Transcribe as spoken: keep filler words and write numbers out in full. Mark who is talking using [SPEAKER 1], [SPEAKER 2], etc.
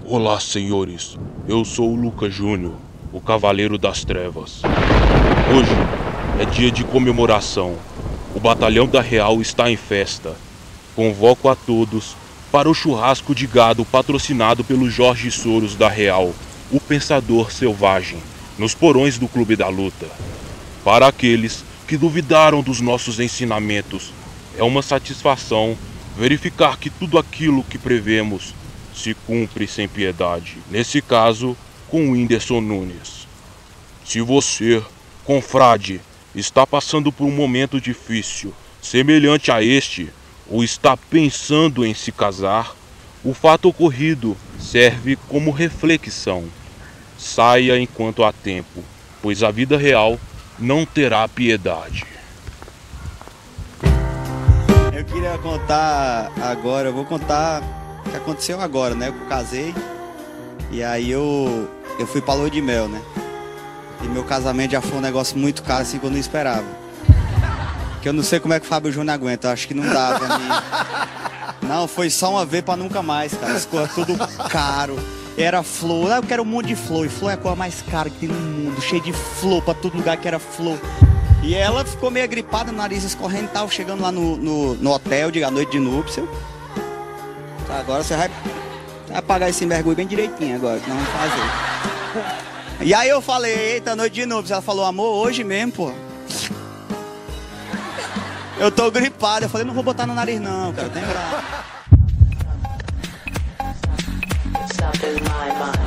[SPEAKER 1] Olá, senhores. Eu sou o Lucas Júnior, o Cavaleiro das Trevas. Hoje é dia de comemoração. O Batalhão da Real está em festa. Convoco a todos para o churrasco de gado patrocinado pelo Jorge Soros da Real, o Pensador Selvagem, nos porões do Clube da Luta. Para aqueles que duvidaram dos nossos ensinamentos, é uma satisfação verificar que tudo aquilo que prevemos se cumpre sem piedade. Nesse caso, com o Whindersson Nunes. Se você, confrade, está passando por um momento difícil, semelhante a este, ou está pensando em se casar, o fato ocorrido serve como reflexão. Saia enquanto há tempo, pois a vida real não terá piedade.
[SPEAKER 2] Eu queria contar agora, eu vou contar o que aconteceu agora, né? Eu casei e aí eu, eu fui pra lua de mel, né? E meu casamento já foi um negócio muito caro, assim, que eu não esperava. Que eu não sei como é que o Fábio Júnior aguenta, eu acho que não dá pra mim. Não, foi só uma vez pra nunca mais, cara. As coisas tudo caro. Era flor, ah, eu quero um monte de flor. E flor é a coisa mais cara que tem no mundo, cheio de flor pra todo lugar que era flor. E ela ficou meio gripada, nariz escorrendo e tal, chegando lá no, no, no hotel, de a noite de núpcia. Agora você vai, vai pagar esse mergulho bem direitinho agora, que nós vamos fazer. E aí eu falei, eita, noite de núpcia. Ela falou, amor, hoje mesmo, pô. Eu tô gripado. Eu falei, não vou botar no nariz não, cara, tem graça.